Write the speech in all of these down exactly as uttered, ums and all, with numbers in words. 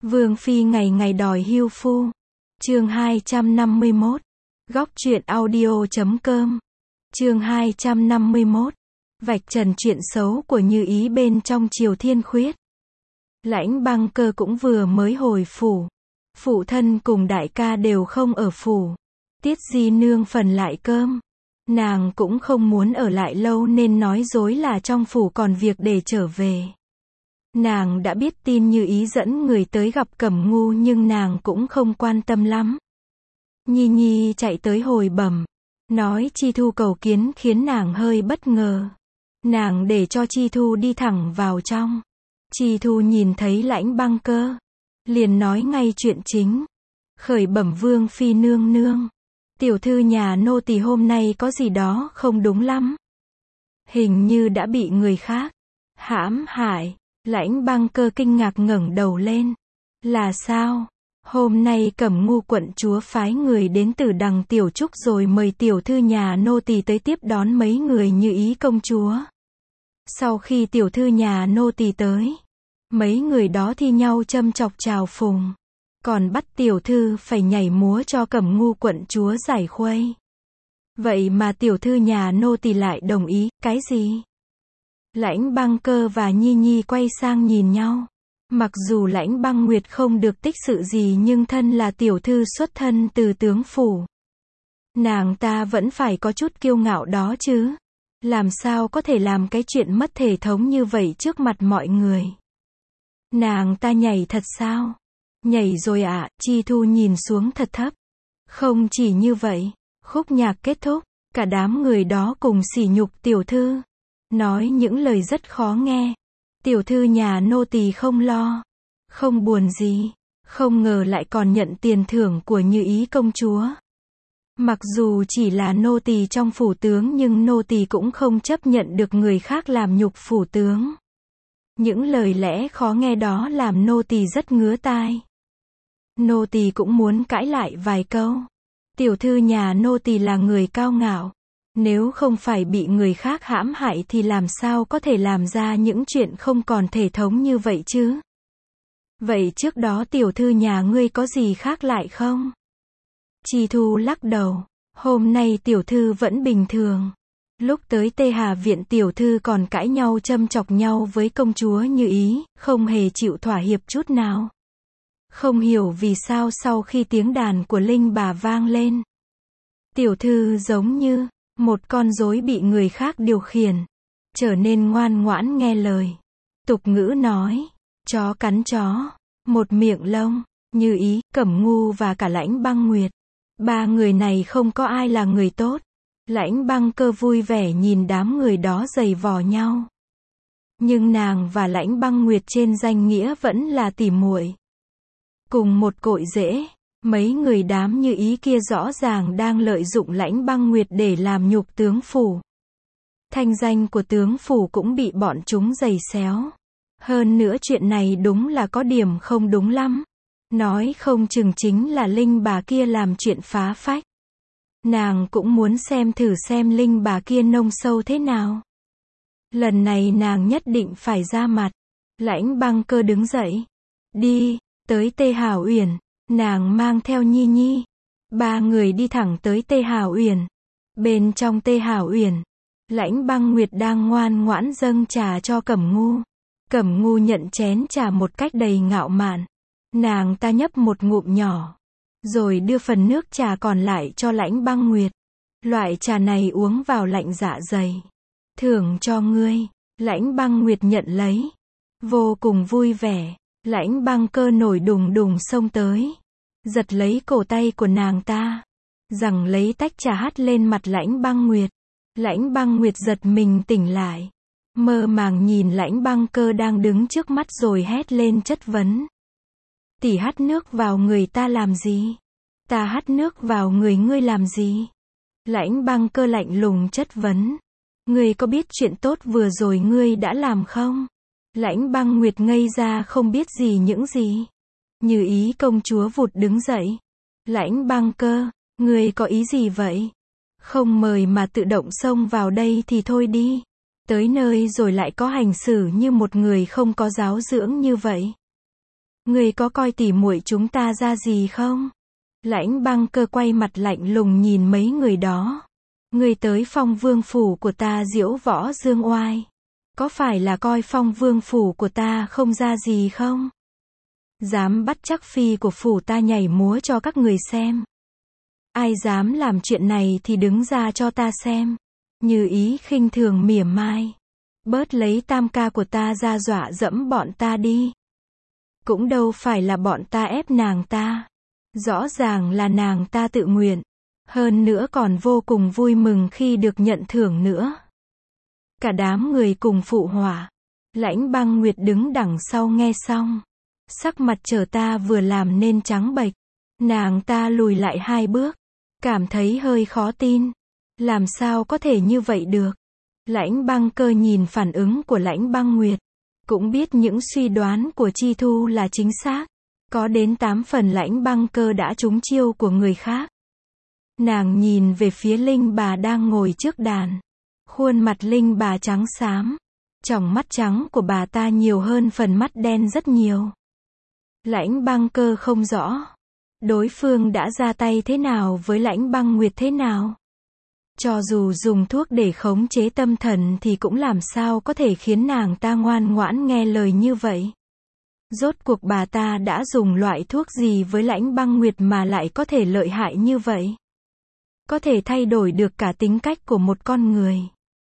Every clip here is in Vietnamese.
Vương phi ngày ngày đòi hưu phu. Chương hai trăm năm mươi mốt. Góc truyện audio chấm com. Chương hai trăm năm mươi mốt. Vạch trần chuyện xấu của Như Ý bên trong Triều Thiên Khuyết. Lãnh Băng Cơ cũng vừa mới hồi phủ. Phụ thân cùng đại ca đều không ở phủ. Tiết Di nương phần lại cơm. Nàng cũng không muốn ở lại lâu nên nói dối là trong phủ còn việc để trở về. Nàng đã biết tin Như Ý dẫn người tới gặp Cẩm Ngu nhưng nàng cũng không quan tâm lắm. Nhi Nhi chạy tới hồi bẩm, nói Chi Thu cầu kiến khiến nàng hơi bất ngờ. Nàng để cho Chi Thu đi thẳng vào trong. Chi Thu nhìn thấy Lãnh Băng Cơ, liền nói ngay chuyện chính. Khởi bẩm Vương phi nương nương, tiểu thư nhà nô tỳ hôm nay có gì đó không đúng lắm. Hình như đã bị người khác hãm hại. Lãnh Băng Cơ kinh ngạc ngẩng đầu lên. Là sao? Hôm nay Cẩm Ngu quận chúa phái người đến từ đằng Tiểu Trúc rồi mời tiểu thư nhà nô tỳ tới tiếp đón mấy người Như Ý công chúa. Sau khi tiểu thư nhà nô tỳ tới, mấy người đó thi nhau châm chọc chào phùng, còn bắt tiểu thư phải nhảy múa cho Cẩm Ngu quận chúa giải khuây. Vậy mà tiểu thư nhà nô tỳ lại đồng ý, cái gì? Lãnh Băng Cơ và Nhi Nhi quay sang nhìn nhau. Mặc dù Lãnh Băng Nguyệt không được tích sự gì nhưng thân là tiểu thư xuất thân từ tướng phủ, nàng ta vẫn phải có chút kiêu ngạo đó chứ. Làm sao có thể làm cái chuyện mất thể thống như vậy trước mặt mọi người. Nàng ta nhảy thật sao? Nhảy rồi ạ, à, Chi Thu nhìn xuống thật thấp. Không chỉ như vậy, khúc nhạc kết thúc, cả đám người đó cùng sỉ nhục tiểu thư, nói những lời rất khó nghe. Tiểu thư nhà nô tỳ không lo, không buồn gì, không ngờ lại còn nhận tiền thưởng của Như Ý công chúa. Mặc dù chỉ là nô tỳ trong phủ tướng nhưng nô tỳ cũng không chấp nhận được người khác làm nhục phủ tướng. Những lời lẽ khó nghe đó làm nô tỳ rất ngứa tai. Nô tỳ cũng muốn cãi lại vài câu. Tiểu thư nhà nô tỳ là người cao ngạo. Nếu không phải bị người khác hãm hại thì làm sao có thể làm ra những chuyện không còn thể thống như vậy chứ? Vậy trước đó tiểu thư nhà ngươi có gì khác lại không? Chi Thu lắc đầu. Hôm nay tiểu thư vẫn bình thường. Lúc tới Tê Hà viện tiểu thư còn cãi nhau châm chọc nhau với công chúa Như Ý, không hề chịu thỏa hiệp chút nào. Không hiểu vì sao sau khi tiếng đàn của Linh bà vang lên, tiểu thư giống như một con rối bị người khác điều khiển, trở nên ngoan ngoãn nghe lời. Tục ngữ nói, chó cắn chó, một miệng lông. Như Ý, Cẩm Ngu và cả Lãnh Băng Nguyệt, ba người này không có ai là người tốt. Lãnh Băng Cơ vui vẻ nhìn đám người đó giày vò nhau. Nhưng nàng và Lãnh Băng Nguyệt trên danh nghĩa vẫn là tỉ muội, cùng một cội rễ. Mấy người đám Như Ý kia rõ ràng đang lợi dụng Lãnh Băng Nguyệt để làm nhục tướng phủ. Thanh danh của tướng phủ cũng bị bọn chúng giày xéo. Hơn nữa chuyện này đúng là có điểm không đúng lắm. Nói không chừng chính là Linh bà kia làm chuyện phá phách. Nàng cũng muốn xem thử xem Linh bà kia nông sâu thế nào. Lần này nàng nhất định phải ra mặt. Lãnh Băng Cơ đứng dậy. Đi, tới Tê Hà Uyển. Nàng mang theo Nhi Nhi. Ba người đi thẳng tới Tê Hà Uyển. Bên trong Tê Hà Uyển, Lãnh Băng Nguyệt đang ngoan ngoãn dâng trà cho Cẩm Ngu. Cẩm Ngu nhận chén trà một cách đầy ngạo mạn. Nàng ta nhấp một ngụm nhỏ, rồi đưa phần nước trà còn lại cho Lãnh Băng Nguyệt. Loại trà này uống vào lạnh dạ dày. Thưởng cho ngươi. Lãnh Băng Nguyệt nhận lấy, vô cùng vui vẻ. Lãnh Băng Cơ nổi đùng đùng xông tới, giật lấy cổ tay của nàng ta, rằng lấy tách trà hắt lên mặt Lãnh Băng Nguyệt. Lãnh Băng Nguyệt giật mình tỉnh lại, mơ màng nhìn Lãnh Băng Cơ đang đứng trước mắt rồi hét lên chất vấn. Tỷ hắt nước vào người ta làm gì? Ta hắt nước vào người ngươi làm gì? Lãnh Băng Cơ lạnh lùng chất vấn. Ngươi có biết chuyện tốt vừa rồi ngươi đã làm không? Lãnh Băng Nguyệt ngây ra không biết gì những gì. Như Ý công chúa vụt đứng dậy. Lãnh Băng Cơ, ngươi có ý gì vậy? Không mời mà tự động xông vào đây thì thôi đi. Tới nơi rồi lại có hành xử như một người không có giáo dưỡng như vậy. Ngươi có coi tỉ muội chúng ta ra gì không? Lãnh Băng Cơ quay mặt lạnh lùng nhìn mấy người đó. Ngươi tới Phong Vương phủ của ta diễu võ dương oai. Có phải là coi Phong Vương phủ của ta không ra gì không? Dám bắt chắc phi của phủ ta nhảy múa cho các người xem. Ai dám làm chuyện này thì đứng ra cho ta xem. Như Ý khinh thường mỉa mai. Bớt lấy tam ca của ta ra dọa dẫm bọn ta đi. Cũng đâu phải là bọn ta ép nàng ta. Rõ ràng là nàng ta tự nguyện. Hơn nữa còn vô cùng vui mừng khi được nhận thưởng nữa. Cả đám người cùng phụ họa. Lãnh Băng Nguyệt đứng đằng sau nghe xong. Sắc mặt trở ta vừa làm nên trắng bệch. Nàng ta lùi lại hai bước. Cảm thấy hơi khó tin. Làm sao có thể như vậy được? Lãnh Băng Cơ nhìn phản ứng của Lãnh Băng Nguyệt. Cũng biết những suy đoán của Chi Thu là chính xác. Có đến tám phần Lãnh Băng Cơ đã trúng chiêu của người khác. Nàng nhìn về phía Linh bà đang ngồi trước đàn. Khuôn mặt Linh bà trắng xám. Tròng mắt trắng của bà ta nhiều hơn phần mắt đen rất nhiều. Lãnh Băng Cơ không rõ. Đối phương đã ra tay thế nào với Lãnh Băng Nguyệt thế nào? Cho dù dùng thuốc để khống chế tâm thần thì cũng làm sao có thể khiến nàng ta ngoan ngoãn nghe lời như vậy. Rốt cuộc bà ta đã dùng loại thuốc gì với Lãnh Băng Nguyệt mà lại có thể lợi hại như vậy? Có thể thay đổi được cả tính cách của một con người.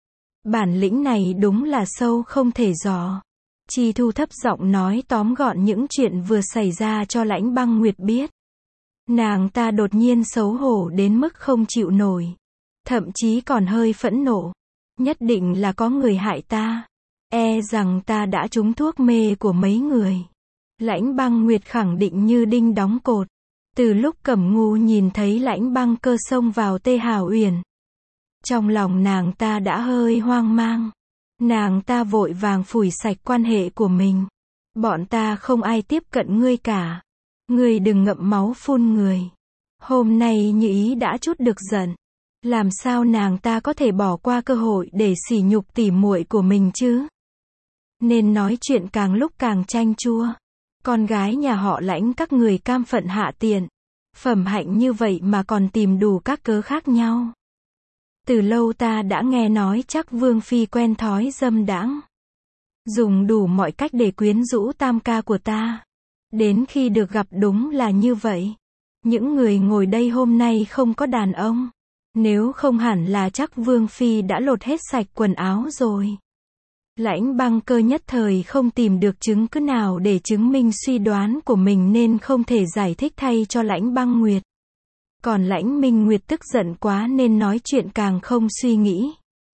Bản lĩnh này đúng là sâu không thể dò. Chi Thu thấp giọng nói tóm gọn những chuyện vừa xảy ra cho Lãnh Băng Nguyệt biết. Nàng ta đột nhiên xấu hổ đến mức không chịu nổi. Thậm chí còn hơi phẫn nộ. Nhất định là có người hại ta. E rằng ta đã trúng thuốc mê của mấy người. Lãnh Băng Nguyệt khẳng định như đinh đóng cột. Từ lúc Cẩm Ngu nhìn thấy Lãnh Băng Cơ xông vào Tê Hào Uyển. Trong lòng nàng ta đã hơi hoang mang. Nàng ta vội vàng phủi sạch quan hệ của mình. Bọn ta không ai tiếp cận ngươi cả. Ngươi đừng ngậm máu phun người. Hôm nay Như Ý đã chút được giận. Làm sao nàng ta có thể bỏ qua cơ hội để sỉ nhục tỉ muội của mình chứ? Nên nói chuyện càng lúc càng chanh chua. Con gái nhà họ Lãnh các người cam phận hạ tiện. Phẩm hạnh như vậy mà còn tìm đủ các cớ khác nhau. Từ lâu ta đã nghe nói chắc Vương Phi quen thói dâm đãng. Dùng đủ mọi cách để quyến rũ tam ca của ta. Đến khi được gặp đúng là như vậy. Những người ngồi đây hôm nay không có đàn ông. Nếu không hẳn là chắc Vương Phi đã lột hết sạch quần áo rồi. Lãnh Băng Cơ nhất thời không tìm được chứng cứ nào để chứng minh suy đoán của mình nên không thể giải thích thay cho Lãnh Băng Nguyệt. Còn Lãnh Minh Nguyệt tức giận quá nên nói chuyện càng không suy nghĩ.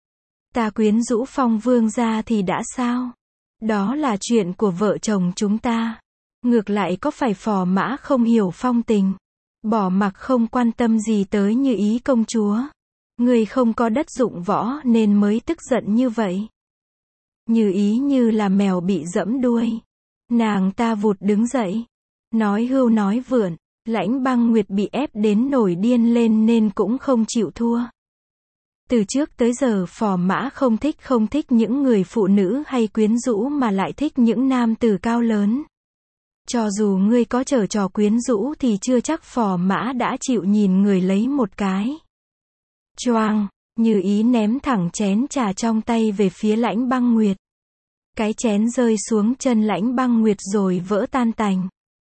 Ta quyến rũ Phong Vương ra thì đã sao? Đó là chuyện của vợ chồng chúng ta. Ngược lại có phải Phò Mã không hiểu phong tình, bỏ mặc không quan tâm gì tới Như Ý công chúa. Người không có đất dụng võ nên mới tức giận như vậy. Như Ý như là mèo bị dẫm đuôi. Nàng ta vụt đứng dậy. Nói hưu nói vượn. Lãnh Băng Nguyệt bị ép đến nổi điên lên nên cũng không chịu thua. Từ trước tới giờ Phò Mã không thích không thích những người phụ nữ hay quyến rũ mà lại thích những nam tử cao lớn. Cho dù ngươi có giở trò quyến rũ thì chưa chắc Phò Mã đã chịu nhìn người lấy một cái. Choang, Như Ý ném thẳng chén trà trong tay về phía Lãnh Băng Nguyệt. Cái chén rơi xuống chân Lãnh Băng Nguyệt rồi vỡ tan tành.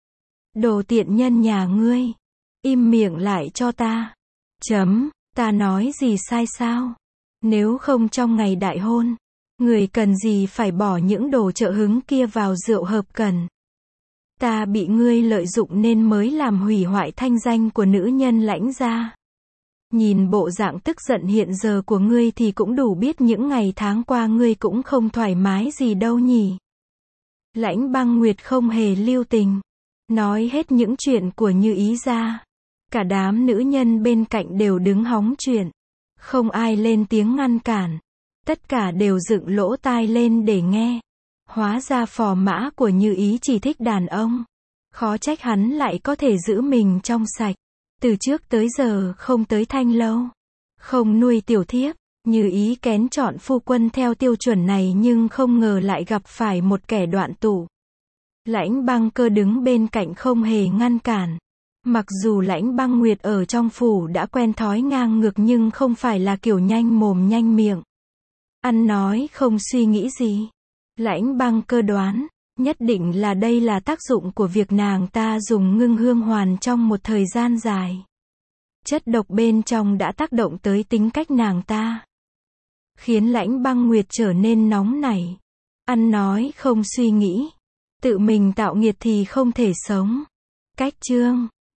Đồ tiện nhân nhà ngươi, im miệng lại cho ta. Chấm, ta nói gì sai sao? Nếu không trong ngày đại hôn, người cần gì phải bỏ những đồ trợ hứng kia vào rượu hợp cần. Ta bị ngươi lợi dụng nên mới làm hủy hoại thanh danh của nữ nhân Lãnh gia. Nhìn bộ dạng tức giận hiện giờ của ngươi thì cũng đủ biết những ngày tháng qua ngươi cũng không thoải mái gì đâu nhỉ. Lãnh Băng Nguyệt không hề lưu tình. Nói hết những chuyện của Như Ý ra. Cả đám nữ nhân bên cạnh đều đứng hóng chuyện. Không ai lên tiếng ngăn cản. Tất cả đều dựng lỗ tai lên để nghe. Hóa ra Phò Mã của Như Ý chỉ thích đàn ông. Khó trách hắn lại có thể giữ mình trong sạch. Từ trước tới giờ không tới thanh lâu. Không nuôi tiểu thiếp. Như Ý kén chọn phu quân theo tiêu chuẩn này nhưng không ngờ lại gặp phải một kẻ đoạn tụ. Lãnh Băng Cơ đứng bên cạnh không hề ngăn cản. Mặc dù Lãnh Băng Nguyệt ở trong phủ đã quen thói ngang ngược nhưng không phải là kiểu nhanh mồm nhanh miệng. Ăn nói không suy nghĩ gì. Lãnh Băng Cơ đoán, nhất định là đây là tác dụng của việc nàng ta dùng ngưng hương hoàn trong một thời gian dài. Chất độc bên trong đã tác động tới tính cách nàng ta, khiến Lãnh Băng Nguyệt trở nên nóng nảy. Ăn nói không suy nghĩ. Tự mình tạo nghiệt thì không thể sống. Cách chương